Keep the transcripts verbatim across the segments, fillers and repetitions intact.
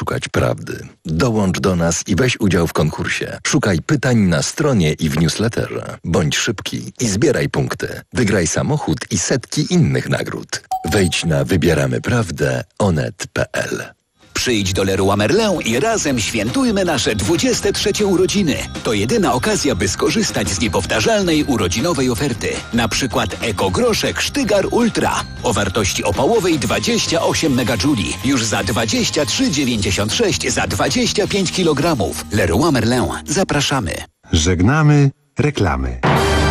szukać prawdy. Dołącz do nas i weź udział w konkursie. Szukaj pytań na stronie i w newsletterze. Bądź szybki i zbieraj punkty. Wygraj samochód i setki innych nagród. Wejdź na wybieramy prawdę kropka onet kropka pe el. Przyjdź do Leroy Merlin i razem świętujmy nasze dwudzieste trzecie urodziny. To jedyna okazja, by skorzystać z niepowtarzalnej urodzinowej oferty. Na przykład ekogroszek Sztygar Ultra o wartości opałowej dwadzieścia osiem megajouli. Już za dwadzieścia trzy dziewięćdziesiąt sześć za dwadzieścia pięć kilogramów. Leroy Merlin. Zapraszamy. Żegnamy reklamy.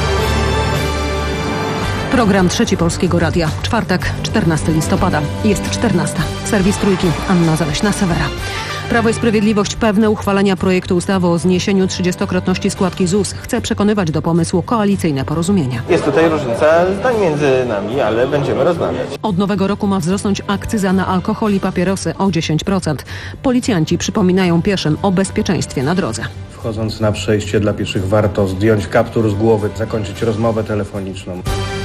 Program Trzeci Polskiego Radia. Czwartek, czternastego listopada. Jest czternasta. Serwis Trójki. Anna Zaleśna-Sewera. Prawo i Sprawiedliwość pewne uchwalenia projektu ustawy o zniesieniu trzydziestokrotności składki Z U S chce przekonywać do pomysłu koalicyjne porozumienia. Jest tutaj różnica zdań między nami, ale będziemy rozmawiać. Od nowego roku ma wzrosnąć akcyza na alkohol i papierosy o dziesięć procent. Policjanci przypominają pieszym o bezpieczeństwie na drodze. Wchodząc na przejście dla pieszych warto zdjąć kaptur z głowy, zakończyć rozmowę telefoniczną.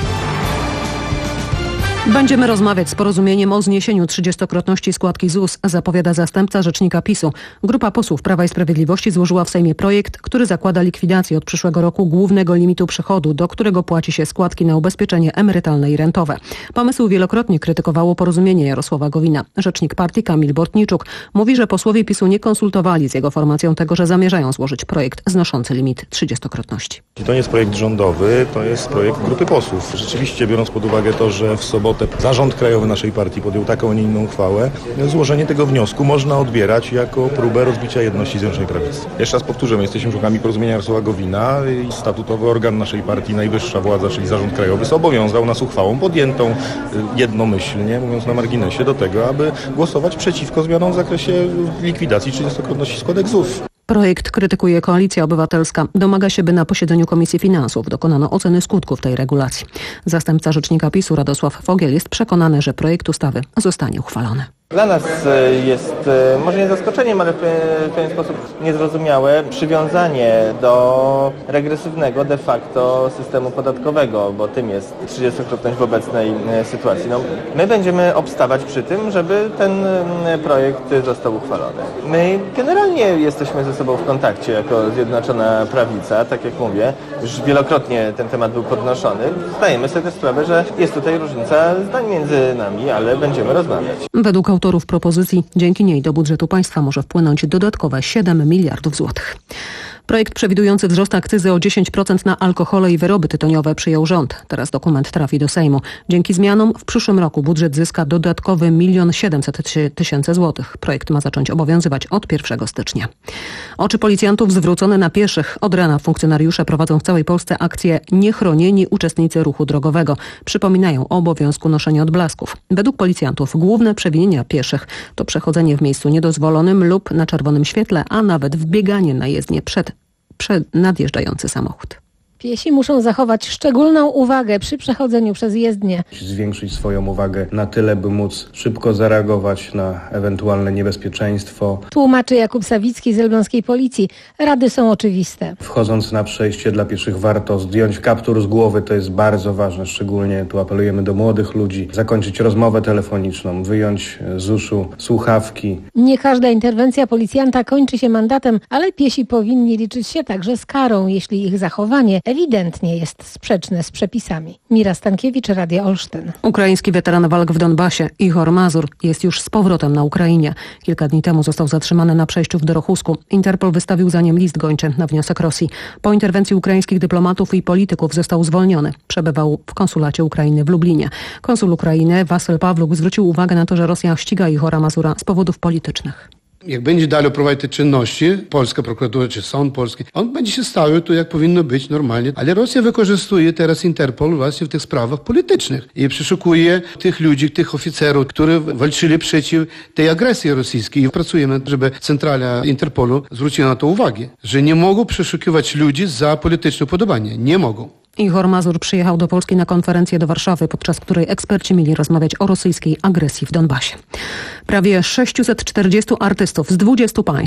Będziemy rozmawiać z porozumieniem o zniesieniu trzydziestokrotności składki Z U S, zapowiada zastępca rzecznika PiSu. Grupa posłów Prawa i Sprawiedliwości złożyła w Sejmie projekt, który zakłada likwidację od przyszłego roku głównego limitu przychodu, do którego płaci się składki na ubezpieczenie emerytalne i rentowe. Pomysł wielokrotnie krytykowało Porozumienie Jarosława Gowina. Rzecznik partii Kamil Bortniczuk mówi, że posłowie PiSu nie konsultowali z jego formacją tego, że zamierzają złożyć projekt znoszący limit trzydziestokrotności. To nie jest projekt rządowy, to jest projekt grupy posłów. Rzeczywiście, biorąc pod uwagę to, że w sobotę Zarząd Krajowy naszej partii podjął taką, a nie inną uchwałę, złożenie tego wniosku można odbierać jako próbę rozbicia jedności Zjednoczonej Prawicy. Jeszcze raz powtórzę, my jesteśmy członkami Porozumienia Jarosława Gowina i statutowy organ naszej partii, najwyższa władza, czyli Zarząd Krajowy, zobowiązał nas uchwałą podjętą jednomyślnie, mówiąc na marginesie, do tego, aby głosować przeciwko zmianom w zakresie likwidacji trzydziestokrotności składek Z U S. Projekt krytykuje Koalicja Obywatelska. Domaga się, by na posiedzeniu Komisji Finansów dokonano oceny skutków tej regulacji. Zastępca rzecznika PiSu Radosław Fogiel jest przekonany, że projekt ustawy zostanie uchwalony. Dla nas jest może nie zaskoczeniem, ale w pewien sposób niezrozumiałe przywiązanie do regresywnego de facto systemu podatkowego, bo tym jest trzydziestokrotność w obecnej sytuacji. No, my będziemy obstawać przy tym, żeby ten projekt został uchwalony. My generalnie jesteśmy ze sobą w kontakcie jako Zjednoczona Prawica, tak jak mówię, już wielokrotnie ten temat był podnoszony. Zdajemy sobie sprawę, że jest tutaj różnica zdań między nami, ale będziemy rozmawiać. Według autorów propozycji dzięki niej do budżetu państwa może wpłynąć dodatkowe siedem miliardów złotych. Projekt przewidujący wzrost akcyzy o dziesięć procent na alkohole i wyroby tytoniowe przyjął rząd. Teraz dokument trafi do Sejmu. Dzięki zmianom w przyszłym roku budżet zyska dodatkowy milion siedemset tysięcy złotych. Projekt ma zacząć obowiązywać od pierwszego stycznia. Oczy policjantów zwrócone na pieszych. Od rana funkcjonariusze prowadzą w całej Polsce akcję Niechronieni uczestnicy ruchu drogowego. Przypominają o obowiązku noszenia odblasków. Według policjantów główne przewinienia pieszych to przechodzenie w miejscu niedozwolonym lub na czerwonym świetle, a nawet wbieganie na jezdnię przed przed nadjeżdżający samochód. Piesi muszą zachować szczególną uwagę przy przechodzeniu przez jezdnię. Zwiększyć swoją uwagę na tyle, by móc szybko zareagować na ewentualne niebezpieczeństwo. Tłumaczy Jakub Sawicki z elbląskiej policji. Rady są oczywiste. Wchodząc na przejście dla pieszych warto zdjąć kaptur z głowy, to jest bardzo ważne. Szczególnie tu apelujemy do młodych ludzi. Zakończyć rozmowę telefoniczną, wyjąć z uszu słuchawki. Nie każda interwencja policjanta kończy się mandatem, ale piesi powinni liczyć się także z karą, jeśli ich zachowanie ewidentnie jest sprzeczne z przepisami. Mira Stankiewicz, Radio Olsztyn. Ukraiński weteran walk w Donbasie Ihor Mazur jest już z powrotem na Ukrainie. Kilka dni temu został zatrzymany na przejściu w Dorochusku. Interpol wystawił za nim list gończy na wniosek Rosji. Po interwencji ukraińskich dyplomatów i polityków został zwolniony. Przebywał w konsulacie Ukrainy w Lublinie. Konsul Ukrainy Wasyl Pawluk zwrócił uwagę na to, że Rosja ściga Ihora Mazura z powodów politycznych. Jak będzie dalej prowadzić te czynności, polska prokuratura czy sąd polski, on będzie się stawiał tu jak powinno być normalnie. Ale Rosja wykorzystuje teraz Interpol właśnie w tych sprawach politycznych i przeszukuje tych ludzi, tych oficerów, którzy walczyli przeciw tej agresji rosyjskiej. I pracujemy, żeby centrala Interpolu zwróciła na to uwagę, że nie mogą przeszukiwać ludzi za polityczne upodobanie. Nie mogą. Ihor Mazur przyjechał do Polski na konferencję do Warszawy, podczas której eksperci mieli rozmawiać o rosyjskiej agresji w Donbasie. Prawie sześciuset czterdziestu artystów z dwudziestu państw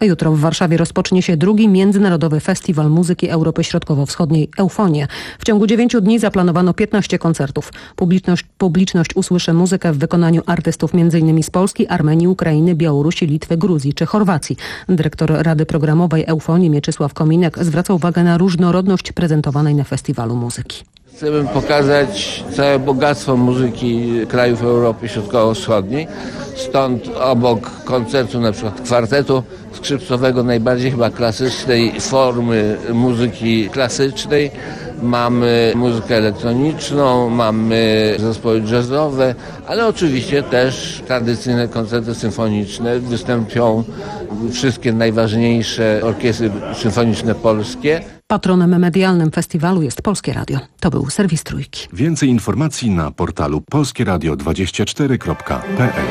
Jutro w Warszawie rozpocznie się drugi Międzynarodowy Festiwal Muzyki Europy Środkowo-Wschodniej Eufonia. W ciągu dziewięciu dni zaplanowano piętnaście koncertów. Publiczność, publiczność usłyszy muzykę w wykonaniu artystów m.in. z Polski, Armenii, Ukrainy, Białorusi, Litwy, Gruzji czy Chorwacji. Dyrektor Rady Programowej Eufonii Mieczysław Kominek zwraca uwagę na różnorodność prezentowanej na festiwalu muzyki. Chcemy pokazać całe bogactwo muzyki krajów Europy Środkowo-Wschodniej. Stąd obok koncertu na przykład kwartetu skrzypcowego, najbardziej chyba klasycznej formy muzyki klasycznej, mamy muzykę elektroniczną, mamy zespoły jazzowe, ale oczywiście też tradycyjne koncerty symfoniczne. Wystąpią wszystkie najważniejsze orkiestry symfoniczne polskie. Patronem medialnym festiwalu jest Polskie Radio. To był serwis Trójki. Więcej informacji na portalu polskieradio dwadzieścia cztery kropka p l.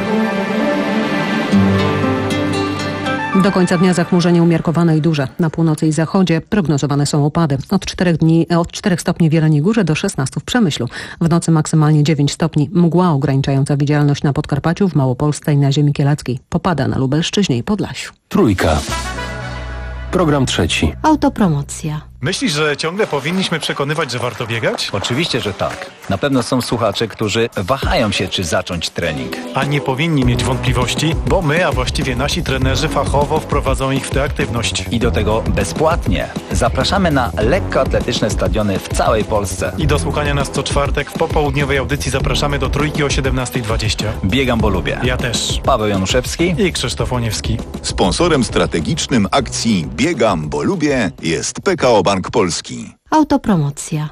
Do końca dnia zachmurzenie umiarkowane i duże. Na północy i zachodzie prognozowane są opady. Od czterech dni, od czterech stopni w Jeleniej Górze do szesnastu w Przemyślu. W nocy maksymalnie dziewięć stopni. Mgła ograniczająca widzialność na Podkarpaciu, w Małopolsce i na ziemi kieleckiej. Popada na Lubelszczyźnie i Podlasiu. Trójka. Program trzeci. Autopromocja. Myślisz, że ciągle powinniśmy przekonywać, że warto biegać? Oczywiście, że tak. Na pewno są słuchacze, którzy wahają się, czy zacząć trening. A nie powinni mieć wątpliwości, bo my, a właściwie nasi trenerzy fachowo wprowadzą ich w tę aktywność. I do tego bezpłatnie. Zapraszamy na lekkoatletyczne stadiony w całej Polsce. I do słuchania nas co czwartek w popołudniowej audycji zapraszamy do Trójki o siedemnasta dwadzieścia. Biegam, bo lubię. Ja też. Paweł Januszewski i Krzysztof Łoniewski. Sponsorem strategicznym akcji Biegam, bo lubię jest P K O Bank Polski. Autopromocja.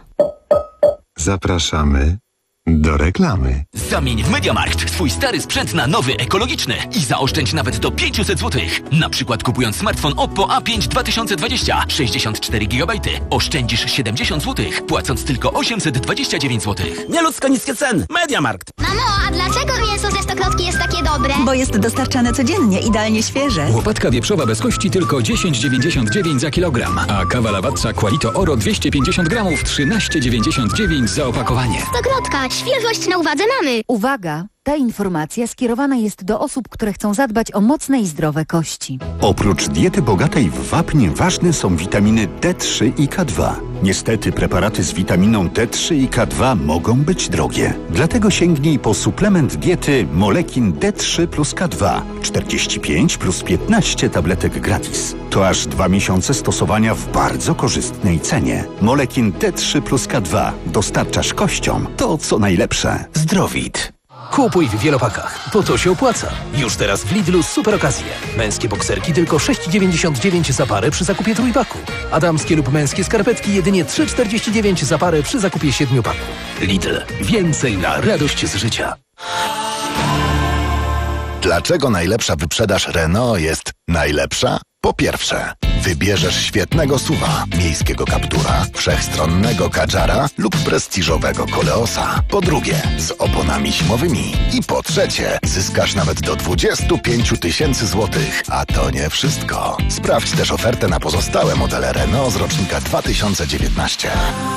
Zapraszamy do reklamy. Zamień w MediaMarkt swój stary sprzęt na nowy, ekologiczny i zaoszczędź nawet do pięćset złotych. Na przykład kupując smartfon Oppo A pięć dwa tysiące dwadzieścia, sześćdziesiąt cztery gigabajty, oszczędzisz siedemdziesiąt złotych, płacąc tylko osiemset dwadzieścia dziewięć złotych. Nieludzko niskie ceny. MediaMarkt. Mamo, a dlaczego mięso ze Stokrotki jest takie dobre? Bo jest dostarczane codziennie, idealnie świeże. Łopatka wieprzowa bez kości tylko dziesięć dziewięćdziesiąt dziewięć za kilogram, a kawa Lavazza Qualito Oro dwieście pięćdziesiąt gramów trzynaście dziewięćdziesiąt dziewięć za opakowanie. Stokrotka, świeżość na uwadze mamy. Uwaga! Ta informacja skierowana jest do osób, które chcą zadbać o mocne i zdrowe kości. Oprócz diety bogatej w wapń ważne są witaminy D trzy i K dwa. Niestety preparaty z witaminą D trzy i K dwa mogą być drogie. Dlatego sięgnij po suplement diety Molekin D trzy plus K dwa. czterdzieści pięć plus piętnaście tabletek gratis. To aż dwa miesiące stosowania w bardzo korzystnej cenie. Molekin D trzy plus K dwa. Dostarczasz kościom to, co najlepsze. Zdrowit. Kupuj w wielopakach, bo to się opłaca. Już teraz w Lidlu super okazje. Męskie bokserki tylko sześć dziewięćdziesiąt dziewięć za parę przy zakupie trójpaku. A damskie lub męskie skarpetki jedynie trzy czterdzieści dziewięć za parę przy zakupie siedmiopaku. Lidl. Więcej na radość z życia. Dlaczego najlepsza wyprzedaż Renault jest najlepsza? Po pierwsze, wybierzesz świetnego suwa, miejskiego Captura, wszechstronnego Kadżara lub prestiżowego Koleosa. Po drugie, z oponami zimowymi. I po trzecie, zyskasz nawet do dwadzieścia pięć tysięcy złotych. A to nie wszystko. Sprawdź też ofertę na pozostałe modele Renault z rocznika dwa tysiące dziewiętnastego.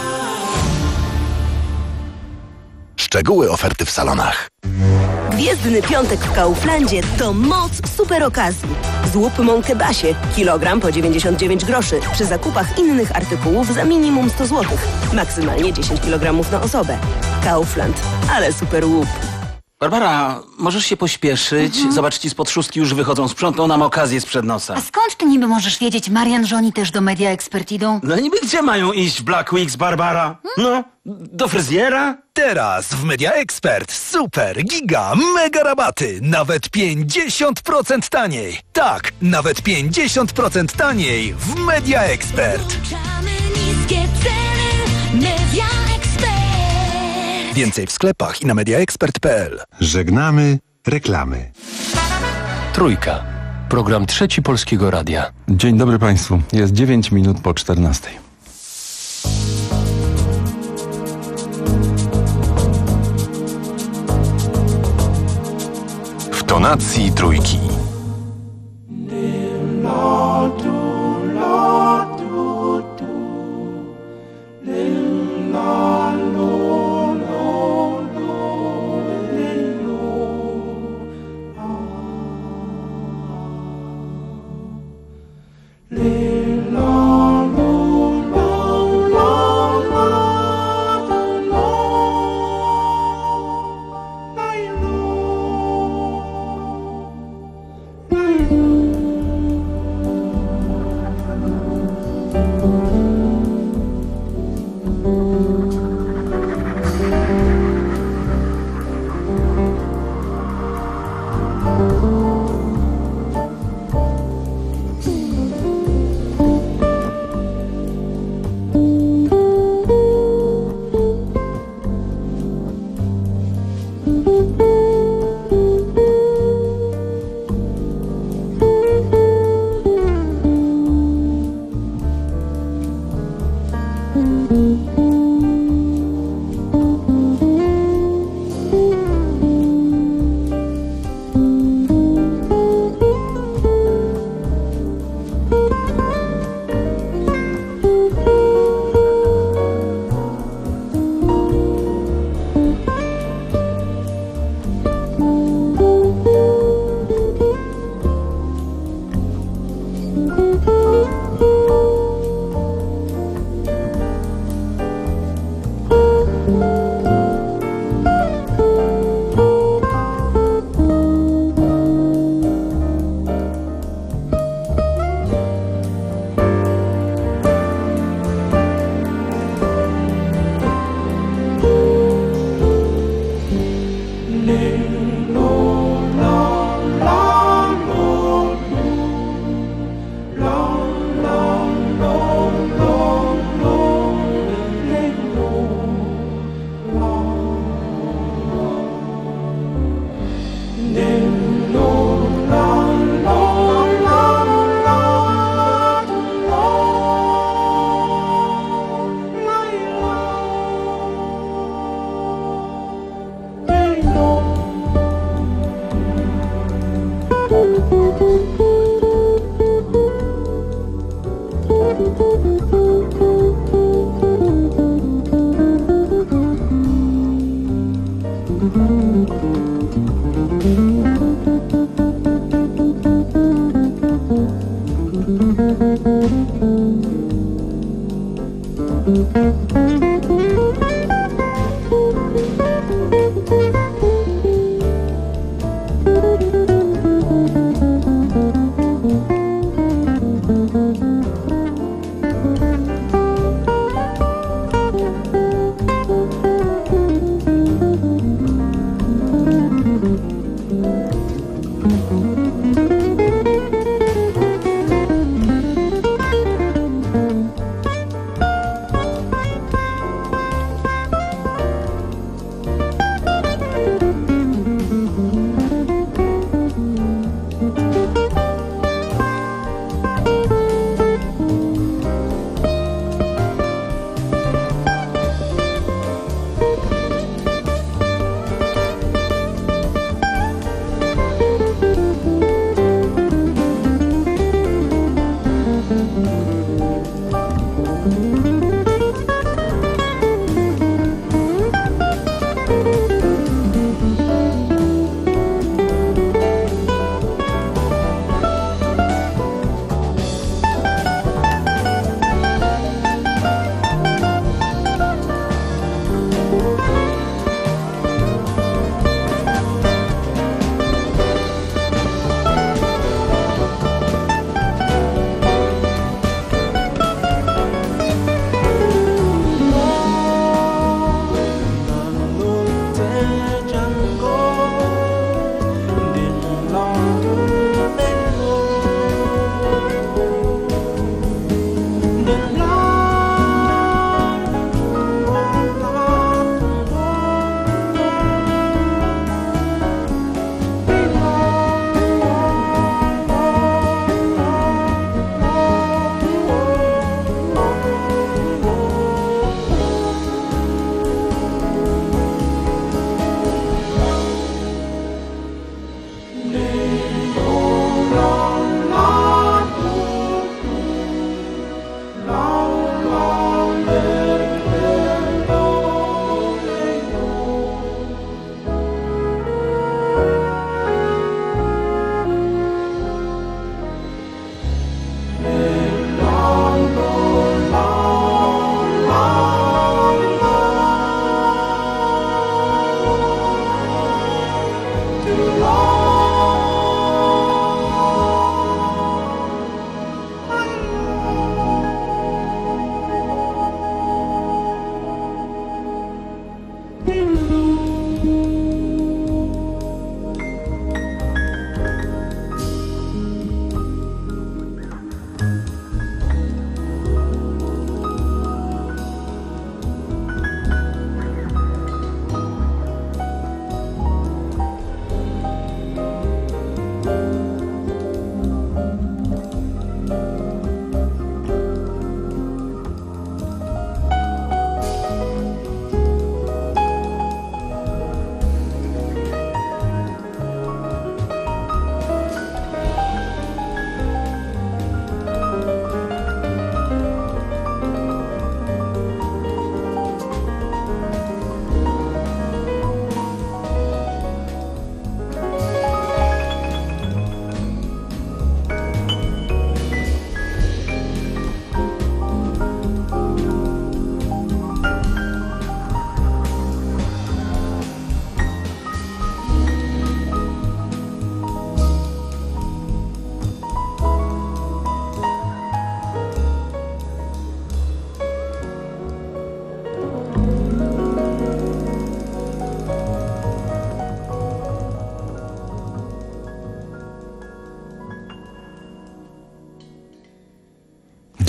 Szczegóły oferty w salonach. Gwiezdny piątek w Kauflandzie to moc super okazji. Złup mąkę Basie, kilogram po dziewięćdziesiąt dziewięć groszy, przy zakupach innych artykułów za minimum sto złotych. Maksymalnie dziesięć kilogramów na osobę. Kaufland, ale super łup. Barbara, możesz się pośpieszyć? Mhm. Zobacz, ci spod szóstki już wychodzą, sprzątną nam okazję sprzed nosa. A skąd ty niby możesz wiedzieć, Marian, że oni też do Media Expert idą? No niby gdzie mają iść w Black Weeks, Barbara? No, do fryzjera? Teraz w Media Expert super, giga, mega rabaty. Nawet pięćdziesiąt procent taniej. Tak, nawet pięćdziesiąt procent taniej w Media Expert. Niskie ceny, Media Expert. Więcej w sklepach i na mediaexpert kropka p l. Żegnamy reklamy. Trójka. Program trzeci Polskiego Radia. Dzień dobry Państwu. Jest dziewięć minut po czternastej. W tonacji Trójki.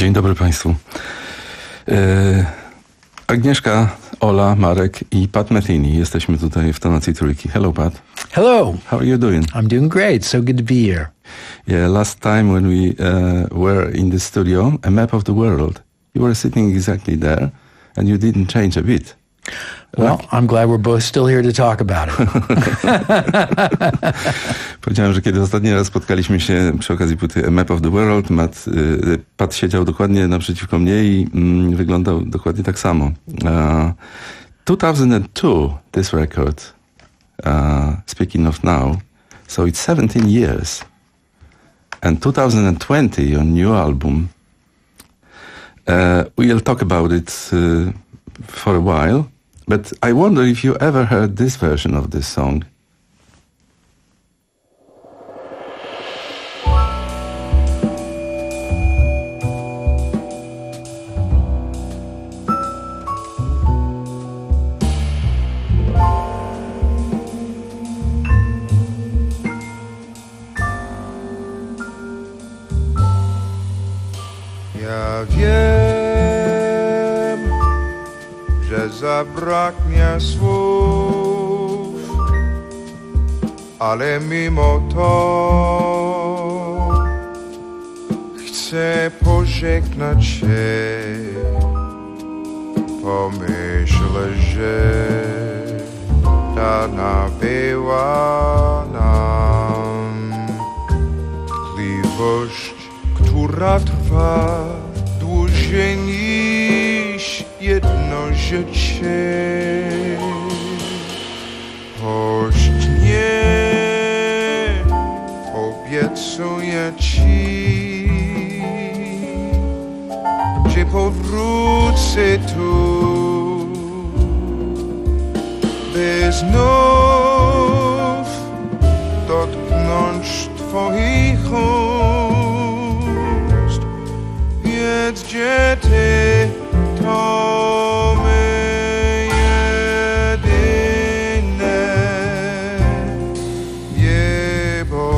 Dzień dobry Państwu. E, Agnieszka, Ola, Marek i Pat Metheny. Jesteśmy tutaj w tonacji trójki. Hello, Pat. Hello. How are you doing? I'm doing great. So good to be here. Yeah, last time when we uh, were in the studio, a map of the world, you were sitting exactly there and you didn't change a bit. Well, I'm glad we're both still here to talk about it. Powiedziałem, że kiedy ostatni raz spotkaliśmy się przy okazji płyty A Map of the World, Matt, y, Pat siedział dokładnie naprzeciwko mnie i mm, wyglądał dokładnie tak samo. Uh, two thousand two, this record, uh, speaking of now, so it's seventeen years. And two thousand twenty, your new album, uh, we'll talk about it uh, for a while. But I wonder if you ever heard this version of this song. Ja wiem, że zabraknie słów, ale mimo to chcę pożegnać się. Pomyślę, że dana była nam tkliwość, która trwa dłużej niż jedno życie. Choć nie obiecuję ci, że powrócę tu, by znów dotknąć twoich ust. Wiedz, że ty to my jedyne niebo.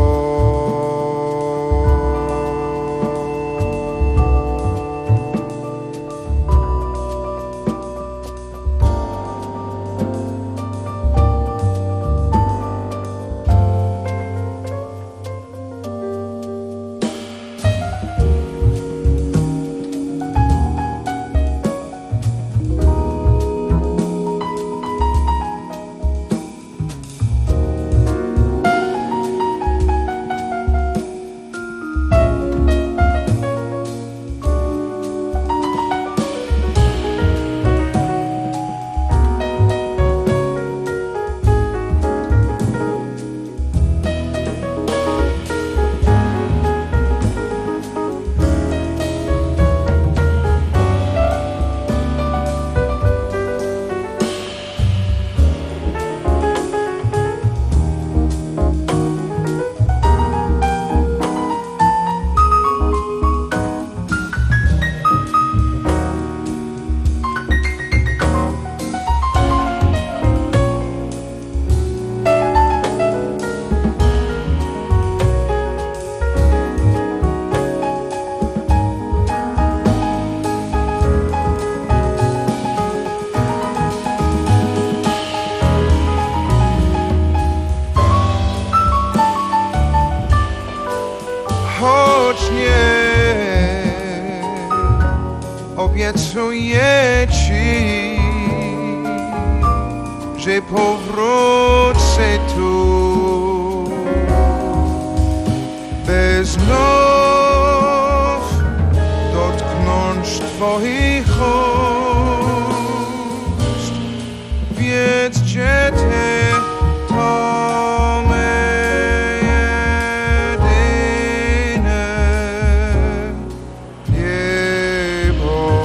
Obiecuję ci, że powrócę tu, by znów dotknąć twoich ust. Wiedz, że ty to my jedyne niebo.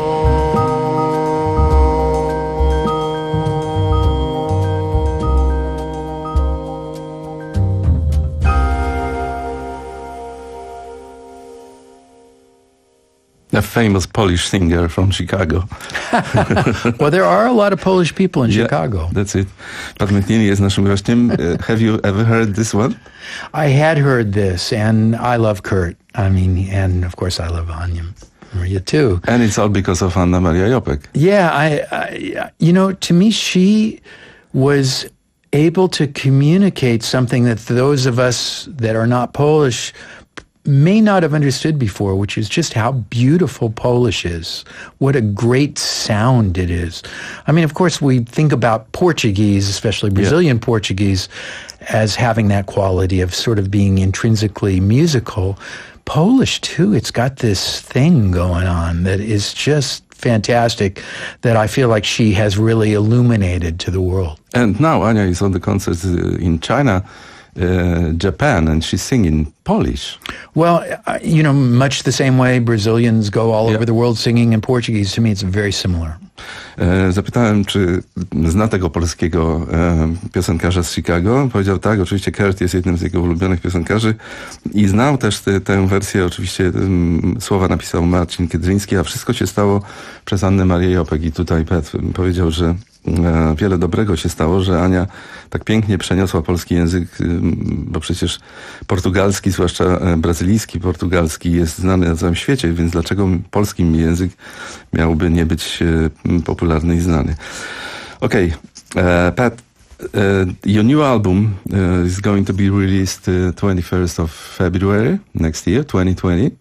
A famous Polish singer from Chicago. Well, there are a lot of Polish people in Yeah, Chicago. That's it. Pat Metheny jest naszym gościem. Uh, have you ever heard this one? I had heard this, and I love Kurt. I mean, and of course I love Anya. Maria too. And it's all because of Anna Maria Jopek. Yeah, I, I, you know, to me, she was able to communicate something that those of us that are not Polish may not have understood before, which is just how beautiful Polish is. What a great sound it is. I mean, of course, we think about Portuguese, especially Brazilian yeah. Portuguese, as having that quality of sort of being intrinsically musical. Polish, too, it's got this thing going on that is just fantastic, that I feel like she has really illuminated to the world. And now Ania is on the concert in China, uh, Japan, and she's singing Polish. Well, uh, you know, much the same way Brazilians go all yeah. over the world singing in Portuguese. To me, it's very similar. E, zapytałem, czy zna tego polskiego e, piosenkarza z Chicago. Powiedział tak, oczywiście Kurt jest jednym z jego ulubionych piosenkarzy i znał też te, tę wersję, oczywiście m, słowa napisał Marcin Kiedryński, a wszystko się stało przez Annę Marię Jopek. I tutaj Pet powiedział, że e, wiele dobrego się stało, że Ania tak pięknie przeniosła polski język, e, bo przecież portugalski, zwłaszcza e, brazylijski, portugalski jest znany na całym świecie, więc dlaczego polski język miałby nie być e, popularny i znany. Okay, uh, Pat, uh, your new album uh, is going to be released uh, twenty-first of February next year, twenty twenty.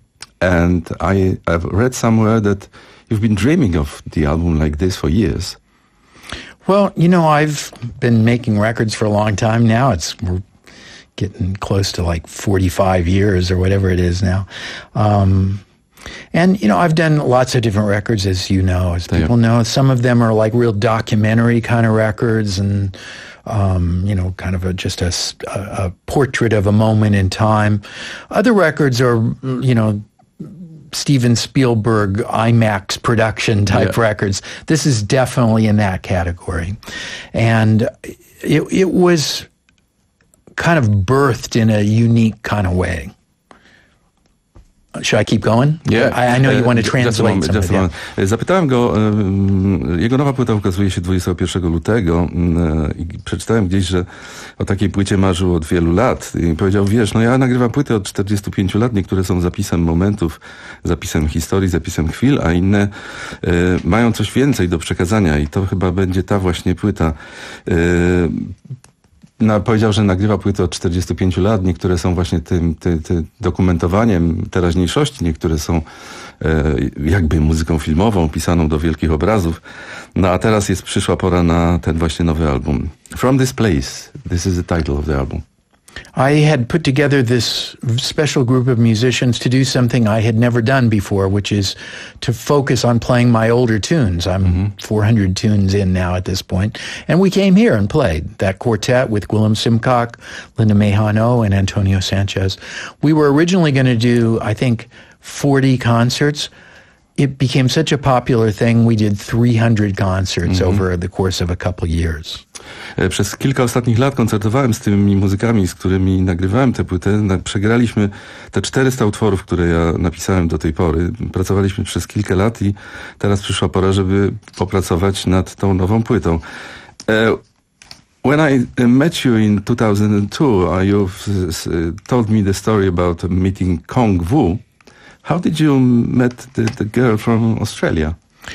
And I have read somewhere that you've been dreaming of the album like this for years. Well, you know, I've been making records for a long time now. It's we're getting close to like forty-five years or whatever it is now. Um, And, you know, I've done lots of different records, as you know, as people yeah. know. Some of them are like real documentary kind of records and, um, you know, kind of a, just a, a portrait of a moment in time. Other records are, you know, Steven Spielberg IMAX production type yeah. records. This is definitely in that category. And it, it was kind of birthed in a unique kind of way. Should I keep going? Yeah. I, I know you want to translate moment, some of moment. Zapytałem go, jego nowa płyta ukazuje się dwudziestego pierwszego lutego i przeczytałem gdzieś, że o takiej płycie marzył od wielu lat i powiedział, wiesz, no ja nagrywam płyty od czterdziestu pięciu lat, niektóre są zapisem momentów, zapisem historii, zapisem chwil, a inne e, mają coś więcej do przekazania i to chyba będzie ta właśnie płyta. E, No, powiedział, że nagrywa płyty od czterdziestu pięciu lat. Niektóre są właśnie tym, tym, tym dokumentowaniem teraźniejszości, niektóre są e, jakby muzyką filmową, pisaną do wielkich obrazów. No a teraz jest przyszła pora na ten właśnie nowy album. From This Place, this is the title of the album. I had put together this special group of musicians to do something I had never done before, which is to focus on playing my older tunes. I'm mm-hmm. four hundred tunes in now at this point. And we came here and played that quartet with Gwilym Simcock, Linda Mejano, and Antonio Sanchez. We were originally going to do, I think, forty concerts. It became such a popular thing, we did three hundred concerts mm-hmm. over the course of a couple years. Przez kilka ostatnich lat koncertowałem z tymi muzykami, z którymi nagrywałem tę płytę. Przegraliśmy te czterysta utworów, które ja napisałem do tej pory. Pracowaliśmy przez kilka lat i teraz przyszła pora, żeby popracować nad tą nową płytą. When I met you in two thousand two, you told me the story about meeting Kong Wu. How did you meet the, the girl from Australia?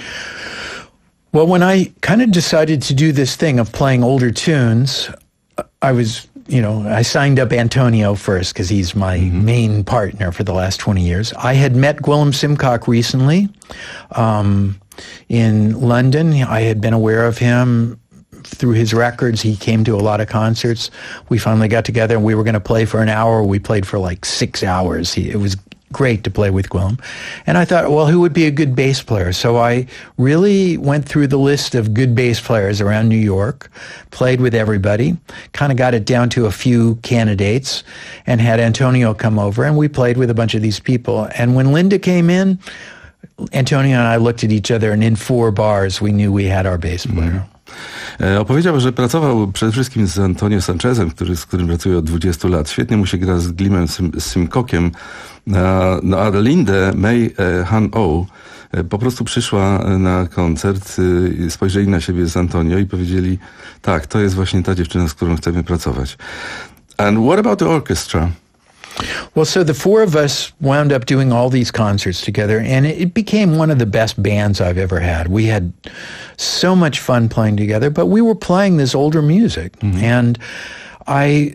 Well, when I kind of decided to do this thing of playing older tunes, I was, you know, I signed up Antonio first because he's my mm-hmm. main partner for the last twenty years. I had met Gwilym Simcock recently um, in London. I had been aware of him through his records. He came to a lot of concerts. We finally got together and we were going to play for an hour. We played for like six hours. He, it was great to play with Gwilym. And I thought, well, who would be a good bass player? So I really went through the list of good bass players around New York, played with everybody, kind of got it down to a few candidates, and had Antonio come over, and we played with a bunch of these people. And when Linda came in, Antonio and I looked at each other, and in four bars, we knew we had our bass player. Mm. Opowiedział, że pracował przede wszystkim z Antonio Sanchezem, który, z którym pracuje od dwudziestu lat. Świetnie mu się gra z Gwilymem Simcockiem. No a Lindę May Han O po prostu przyszła na koncert, spojrzeli na siebie z Antonio i powiedzieli, tak, to jest właśnie ta dziewczyna, z którą chcemy pracować. And what about the orchestra? Well, so the four of us wound up doing all these concerts together, and it became one of the best bands I've ever had. We had so much fun playing together, but we were playing this older music, mm-hmm. and I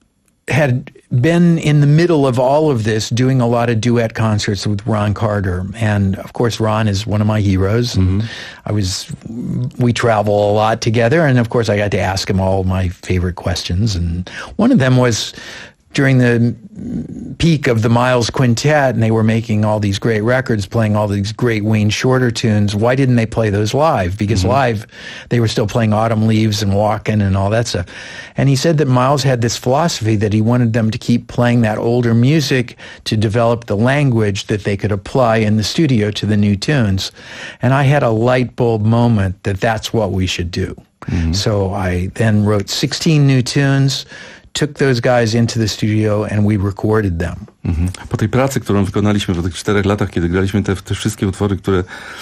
had been in the middle of all of this doing a lot of duet concerts with Ron Carter. And of course, Ron is one of my heroes. Mm-hmm. And I was, we travel a lot together. And of course, I got to ask him all my favorite questions. And one of them was during the peak of the Miles Quintet, and they were making all these great records, playing all these great Wayne Shorter tunes. Why didn't they play those live? Because mm-hmm. live, they were still playing Autumn Leaves and Walkin' and all that stuff. And he said that Miles had this philosophy that he wanted them to keep playing that older music to develop the language that they could apply in the studio to the new tunes. And I had a light bulb moment that that's what we should do. Mm-hmm. So I then wrote sixteen new tunes, took those guys into the studio and we recorded them. Mhm. Po tej pracy, którą wykonaliśmy po tych czterech latach, kiedy graliśmy te, te wszystkie utwory, które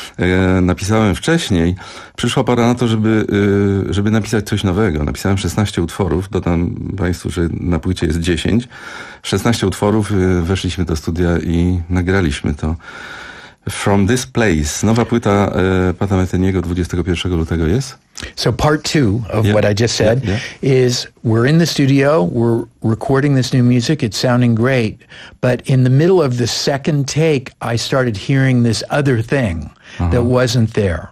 e, napisałem wcześniej, przyszła pora na to, żeby, e, żeby napisać coś nowego. Napisałem szesnaście utworów, dodam Państwu, że na płycie jest dziesięć. szesnaście utworów, e, weszliśmy do studia i nagraliśmy to. From This Place. Nowa płyta e, Pata Metheniego dwudziestego pierwszego lutego jest? So part two of yeah. what I just said yeah, yeah. is we're in the studio, we're recording this new music, it's sounding great, but in the middle of the second take, I started hearing this other thing uh-huh. that wasn't there.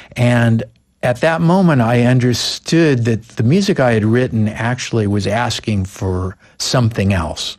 And at that moment, I understood that the music I had written actually was asking for something else.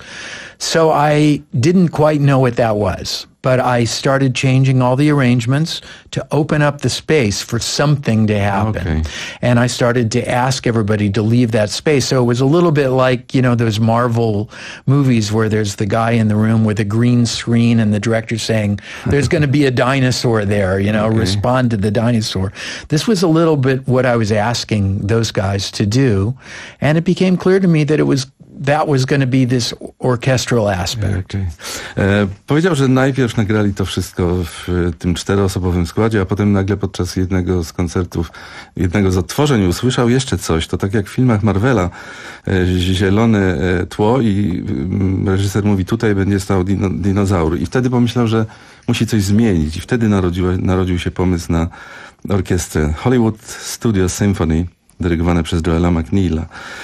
So I didn't quite know what that was, but I started changing all the arrangements to open up the space for something to happen. Okay. And I started to ask everybody to leave that space. So it was a little bit like, you know, those Marvel movies where there's the guy in the room with a green screen and the director saying, there's going to be a dinosaur there, you know, okay. respond to the dinosaur. This was a little bit what I was asking those guys to do. And it became clear to me that it was that was going to be this orchestral aspect. Okay. E, powiedział, że najpierw nagrali to wszystko w tym czteroosobowym składzie, a potem nagle podczas jednego z koncertów, jednego z odtworzeń usłyszał jeszcze coś. To tak jak w filmach Marvela, e, zielone e, tło i e, reżyser mówi, tutaj będzie stał dino, dinozaur. I wtedy pomyślał, że musi coś zmienić. I wtedy narodził, narodził się pomysł na orkiestrę Hollywood Studio Symphony, dyrygowane przez Joela McNeila.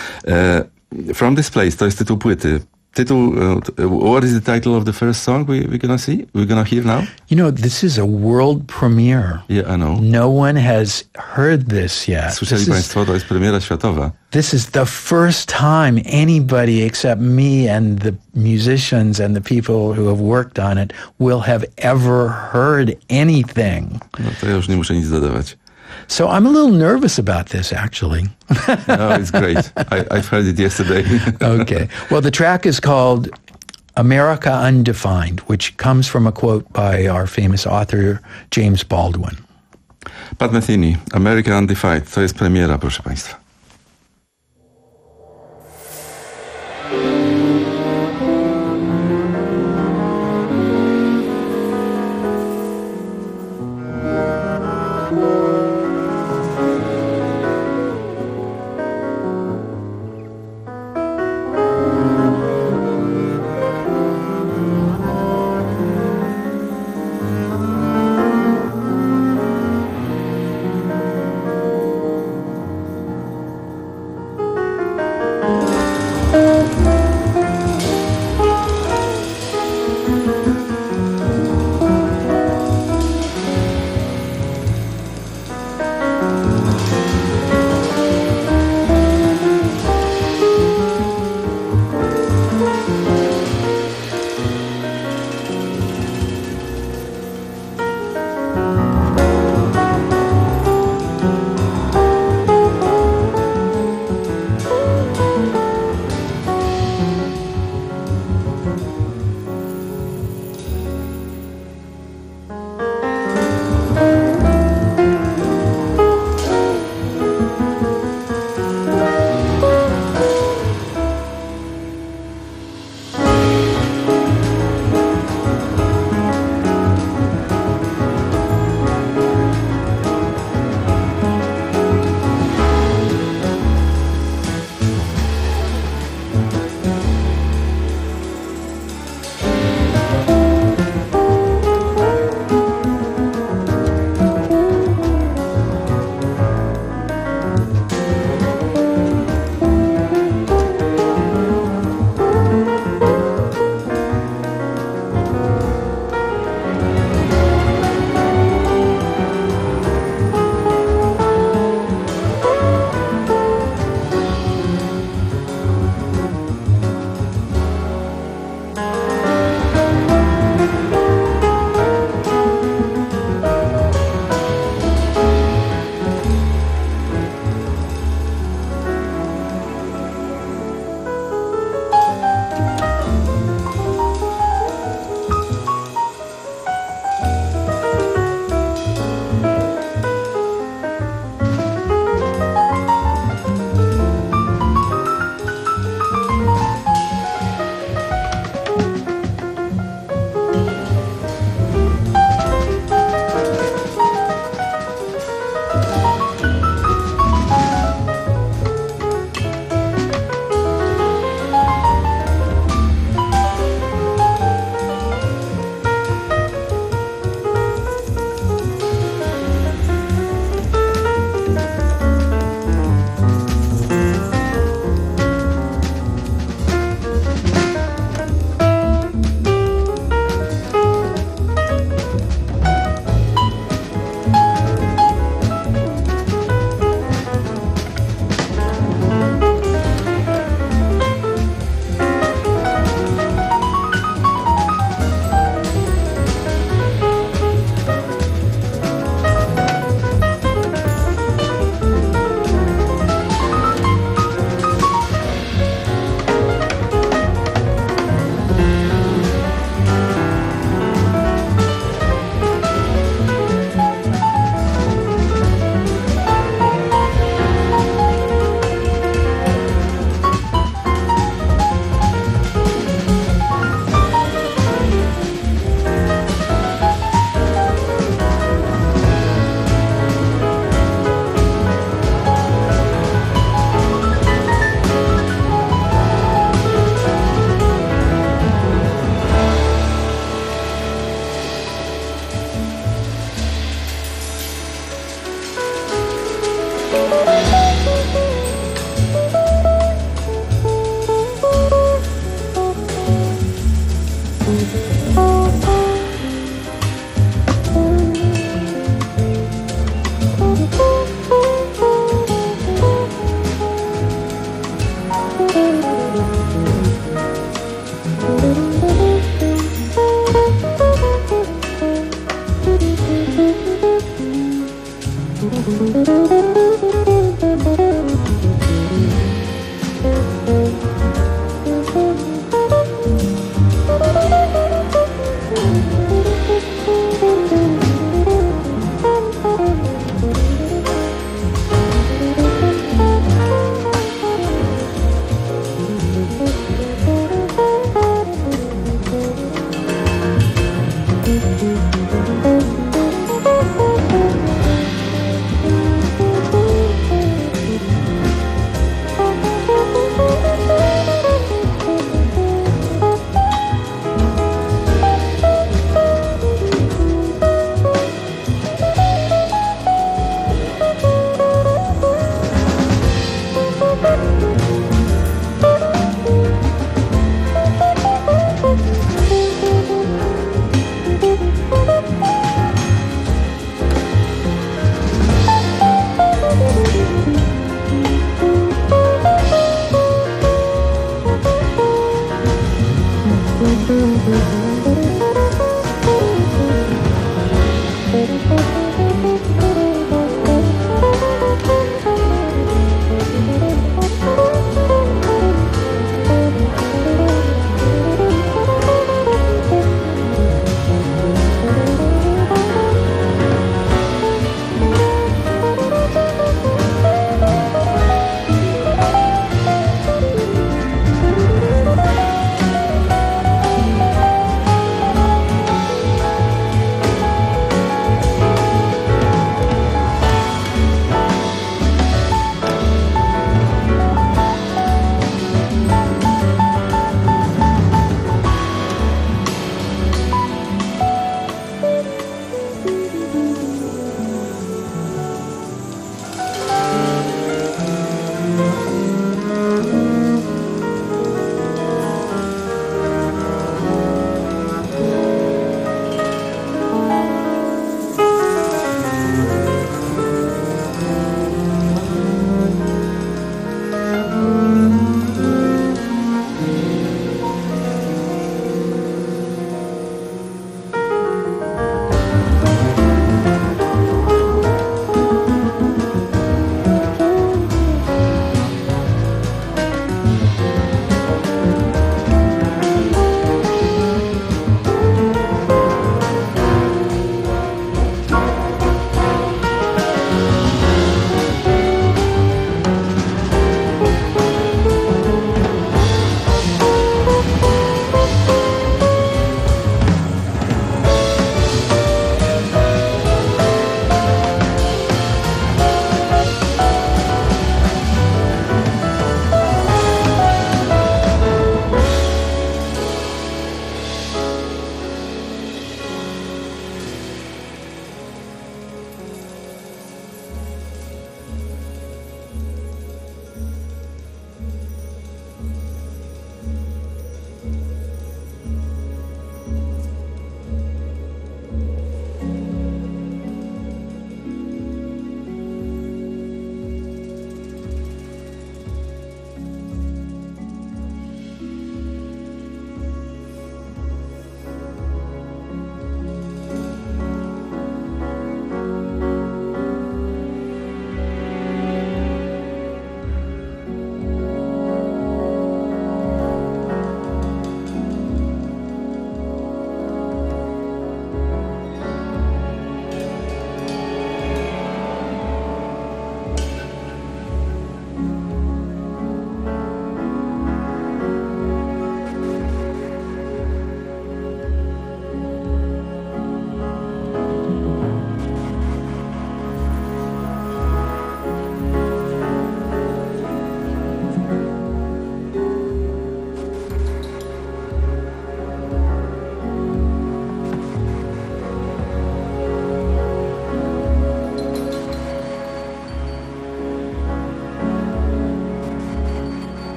E, From This Place, to jest tytuł płyty. Tytuł, uh, what is the title of the first song we, we're gonna see? We're gonna hear now? You know, this is a world premiere. Yeah, I know. No one has heard this yet. Słyszeli this Państwo, is, to jest premiera światowa. This is the first time anybody except me and the musicians and the people who have worked on it will have ever heard anything. No to ja już nie muszę nic dodawać. So I'm a little nervous about this, actually. No, it's great. I, I've heard it yesterday. Okay. Well, the track is called America Undefined, which comes from a quote by our famous author James Baldwin. Pat Metheny, America Undefined. To jest premiera, proszę Państwa.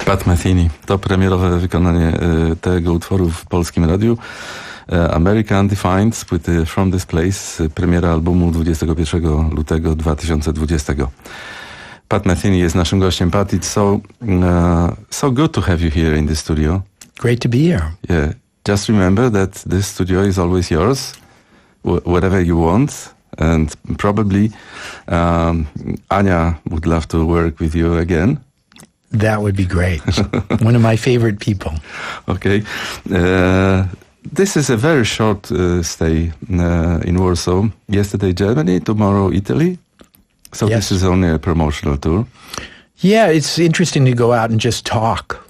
Pat Metheny. To premierowe wykonanie e, tego utworu w polskim radiu. E, America Undefined z płyty From This Place, premiera albumu dwudziestego pierwszego lutego dwa tysiące dwudziestego. Pat Metheny jest naszym gościem. Pat, it's so, uh, so good to have you here in the studio. Great to be here. Yeah. Just remember that this studio is always yours, wh- wherever you want. And probably um, Anya would love to work with you again. That would be great. One of my favorite people. Okay. Uh, this is a very short uh, stay uh, in Warsaw. Yesterday Germany, tomorrow Italy. So Yes. this is only a promotional tour. Yeah, it's interesting to go out and just talk.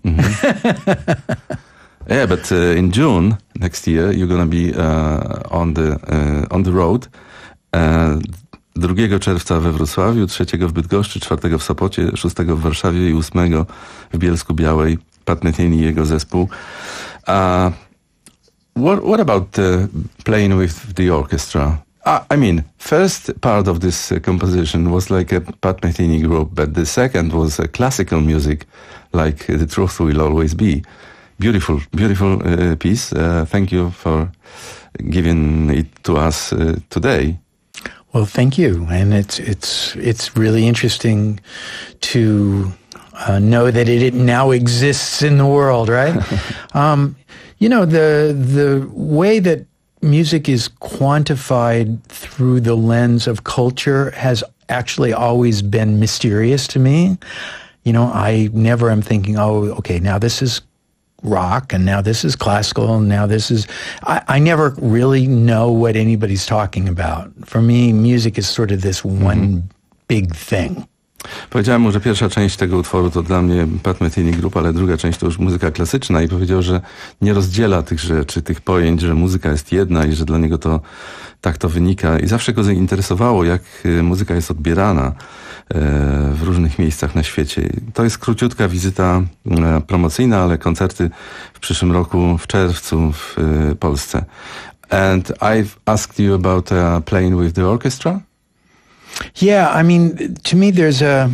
Yeah, but uh, in June next year you're going to be uh, on the uh, on the road. Uh, drugiego czerwca we Wrocławiu, trzeciego w Bydgoszczy, czwartego w Sopocie, szóstego w Warszawie i ósmego w Bielsku-Białej. Pat Metheny i jego zespół. Uh, what, what about uh, playing with the orchestra? Uh, I mean, first part of this uh, composition was like a Pat Metheny group, but the second was a classical music, like uh, The Truth Will Always Be. Beautiful, beautiful uh, piece. Uh, thank you for giving it to us uh, today. Well, thank you, and it's it's it's really interesting to uh, know that it now exists in the world, right? um, you know, the the way that music is quantified through the lens of culture has actually always been mysterious to me. You know, I never am thinking, oh, okay, now this is rock, and now this is classical, and now this is... I, I never really know what anybody's talking about. For me, music is sort of this one mm-hmm. big thing. Powiedziałem mu, że pierwsza część tego utworu to dla mnie Pat Metheny Group, ale druga część to już muzyka klasyczna i powiedział, że nie rozdziela tych rzeczy, tych pojęć, że muzyka jest jedna i że dla niego to tak to wynika. I zawsze go zainteresowało, jak muzyka jest odbierana w różnych miejscach na świecie. To jest króciutka wizyta promocyjna, ale koncerty w przyszłym roku, w czerwcu w Polsce. And I've asked you about uh, playing with the orchestra. Yeah, I mean, to me there's a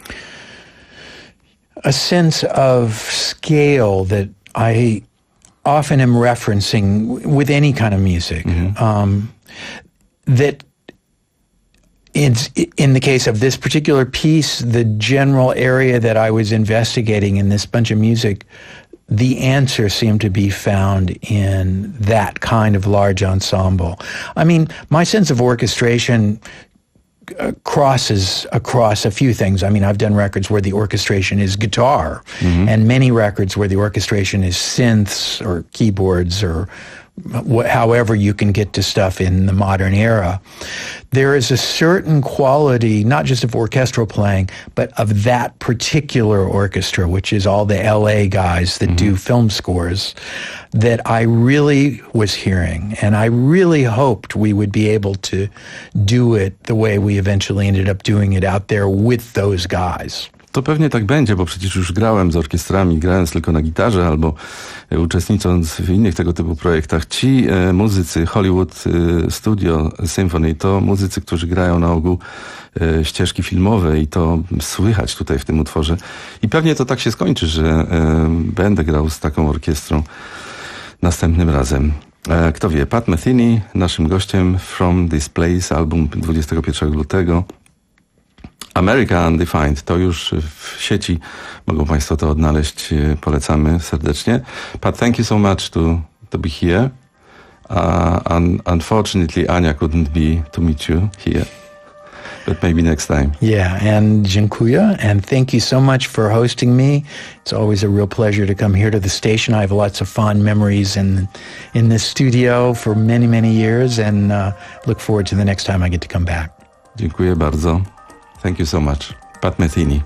a sense of scale that I often am referencing with any kind of music. Mm-hmm. Um, that it's, in the case of this particular piece, the general area that I was investigating in this bunch of music, the answer seemed to be found in that kind of large ensemble. I mean, my sense of orchestration Uh, crosses across a few things. I mean, I've done records where the orchestration is guitar, mm-hmm. and many records where the orchestration is synths or keyboards or wh- however you can get to stuff in the modern era. There is a certain quality, not just of orchestral playing, but of that particular orchestra, which is all the L A guys that mm-hmm. do film scores, that I really was hearing. And I really hoped we would be able to do it the way we eventually ended up doing it out there with those guys. To pewnie tak będzie, bo przecież już grałem z orkiestrami, grając tylko na gitarze albo uczestnicząc w innych tego typu projektach. Ci e, muzycy Hollywood e, Studio Symphony to muzycy, którzy grają na ogół e, ścieżki filmowe i to słychać tutaj w tym utworze. I pewnie to tak się skończy, że e, będę grał z taką orkiestrą następnym razem. E, kto wie, Pat Metheny, naszym gościem, From This Place, album dwudziestego pierwszego lutego. America Undefined, to już w sieci, mogą Państwo to odnaleźć, polecamy serdecznie. Pat, thank you so much to, to be here. Uh, un, unfortunately, Ania couldn't be to meet you here, but maybe next time. Yeah, and dziękuję, and thank you so much for hosting me. It's always a real pleasure to come here to the station. I have lots of fond memories in, in this studio for many, many years, and uh, look forward to the next time I get to come back. Dziękuję bardzo. Thank you so much. Pat Metheny.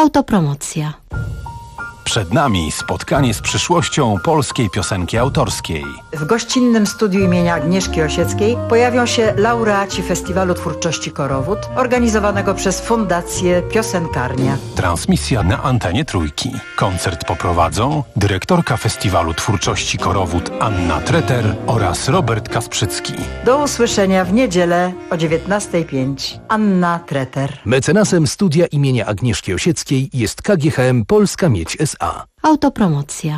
Autopromocja. Przed nami spotkanie z przyszłością polskiej piosenki autorskiej. W gościnnym studiu imienia Agnieszki Osieckiej pojawią się laureaci Festiwalu Twórczości Korowód, organizowanego przez Fundację Piosenkarnia. Transmisja na antenie Trójki. Koncert poprowadzą dyrektorka Festiwalu Twórczości Korowód Anna Treter oraz Robert Kasprzycki. Do usłyszenia w niedzielę o dziewiętnasta pięć. Anna Treter. Mecenasem studia imienia Agnieszki Osieckiej jest K G H M Polska Miedź S A. Autopromocja.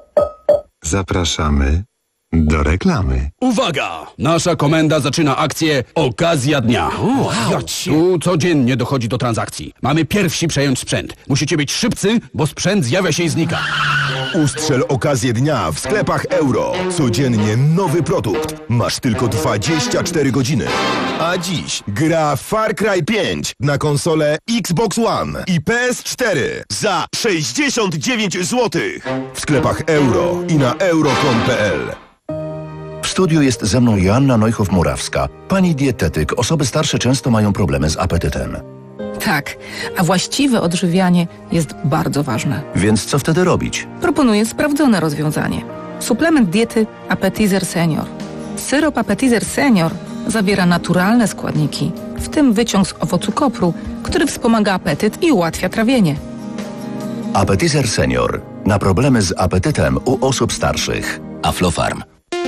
Zapraszamy do reklamy. Uwaga! Nasza komenda zaczyna akcję Okazja Dnia. Wow. Tu codziennie dochodzi do transakcji. Mamy pierwsi przejąć sprzęt. Musicie być szybcy, bo sprzęt zjawia się i znika. Ustrzel okazję dnia w sklepach Euro. Codziennie nowy produkt. Masz tylko dwadzieścia cztery godziny. A dziś gra Far Cry pięć na konsolę Xbox One i P S cztery za sześćdziesiąt dziewięć złotych. W sklepach Euro i na euro kropka com kropka p l. W studiu jest ze mną Joanna Neuchow-Murawska. Pani dietetyk, osoby starsze często mają problemy z apetytem. Tak, a właściwe odżywianie jest bardzo ważne. Więc co wtedy robić? Proponuję sprawdzone rozwiązanie. Suplement diety Appetizer Senior. Syrop Appetizer Senior zawiera naturalne składniki, w tym wyciąg z owocu kopru, który wspomaga apetyt i ułatwia trawienie. Appetizer Senior. Na problemy z apetytem u osób starszych. Aflofarm.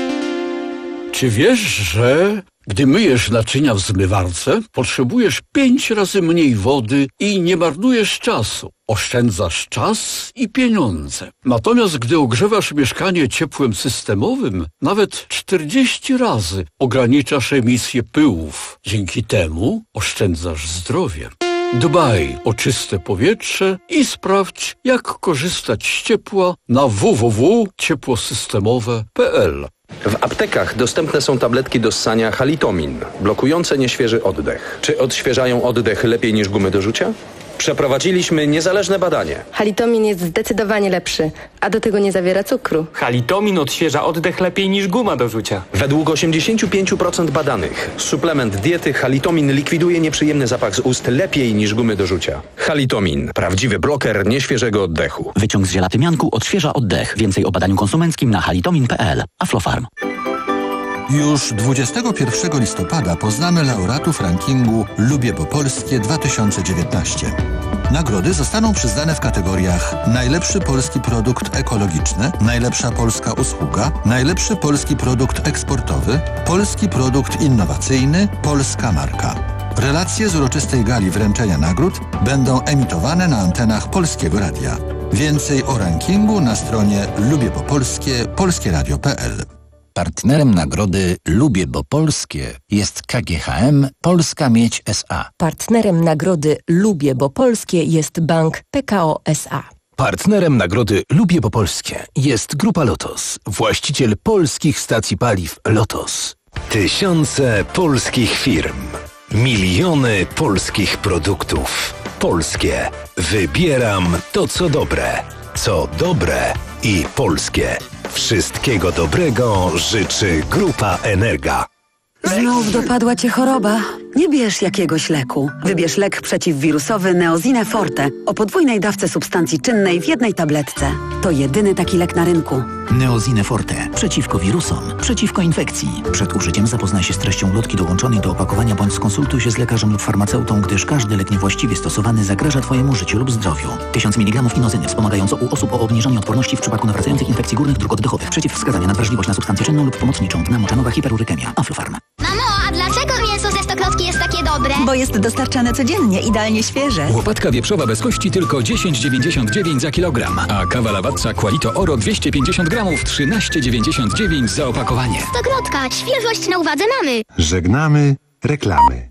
Czy wiesz, że gdy myjesz naczynia w zmywarce, potrzebujesz pięć razy mniej wody i nie marnujesz czasu? Oszczędzasz czas i pieniądze. Natomiast gdy ogrzewasz mieszkanie ciepłem systemowym, nawet czterdzieści razy ograniczasz emisję pyłów. Dzięki temu oszczędzasz zdrowie. Dbaj o czyste powietrze i sprawdź, jak korzystać z ciepła na w w w kropka ciepłosystemowe kropka p l. W aptekach dostępne są tabletki do ssania Halitomin, blokujące nieświeży oddech. Czy odświeżają oddech lepiej niż gumy do rzucia? Przeprowadziliśmy niezależne badanie. Halitomin jest zdecydowanie lepszy, a do tego nie zawiera cukru. Halitomin odświeża oddech lepiej niż guma do rzucia. Według osiemdziesiąt pięć procent badanych suplement diety Halitomin likwiduje nieprzyjemny zapach z ust lepiej niż gumy do rzucia. Halitomin. Prawdziwy bloker nieświeżego oddechu. Wyciąg z ziela tymianku odświeża oddech. Więcej o badaniu konsumenckim na halitomin kropka p l. Aflofarm. Już dwudziestego pierwszego listopada poznamy laureatów rankingu Lubię Bo Polskie dwa tysiące dziewiętnaście. Nagrody zostaną przyznane w kategoriach najlepszy polski produkt ekologiczny, najlepsza polska usługa, najlepszy polski produkt eksportowy, polski produkt innowacyjny, polska marka. Relacje z uroczystej gali wręczenia nagród będą emitowane na antenach Polskiego Radia. Więcej o rankingu na stronie lubię bo polskie polskie radio kropka p l. Partnerem nagrody Lubię Bo Polskie jest K G H M Polska Miedź S A. Partnerem nagrody Lubię Bo Polskie jest Bank P K O S A. Partnerem nagrody Lubię Bo Polskie jest Grupa Lotos, właściciel polskich stacji paliw Lotos. Tysiące polskich firm, miliony polskich produktów. Polskie. Wybieram to, co dobre. Co dobre i polskie. Wszystkiego dobrego życzy Grupa Energa. Znów dopadła cię choroba? Nie bierz jakiegoś leku. Wybierz lek przeciwwirusowy Neosine Forte o podwójnej dawce substancji czynnej w jednej tabletce. To jedyny taki lek na rynku. Neosine Forte. Przeciwko wirusom. Przeciwko infekcji. Przed użyciem zapoznaj się z treścią ulotki dołączonej do opakowania bądź skonsultuj się z lekarzem lub farmaceutą, gdyż każdy lek niewłaściwie stosowany zagraża Twojemu życiu lub zdrowiu. tysiąc miligramów inozyny wspomagająco u osób o obniżonej odporności w przypadku nawracających infekcji górnych dróg oddechowych. Przeciwwskazania na wrażliwość na substancję czynną lub pomocniczą. Dna moczanowa hiperurykemia. Aflofarm. Mamo, a dlaczego mięso ze stokrotki jest takie dobre? Bo jest dostarczane codziennie, idealnie świeże. Łopatka wieprzowa bez kości tylko dziesięć dziewięćdziesiąt dziewięć za kilogram, a kawa Lavazza Qualito Oro dwieście pięćdziesiąt gramów trzynaście dziewięćdziesiąt dziewięć za opakowanie. Stokrotka, świeżość na uwadze mamy. Żegnamy reklamy.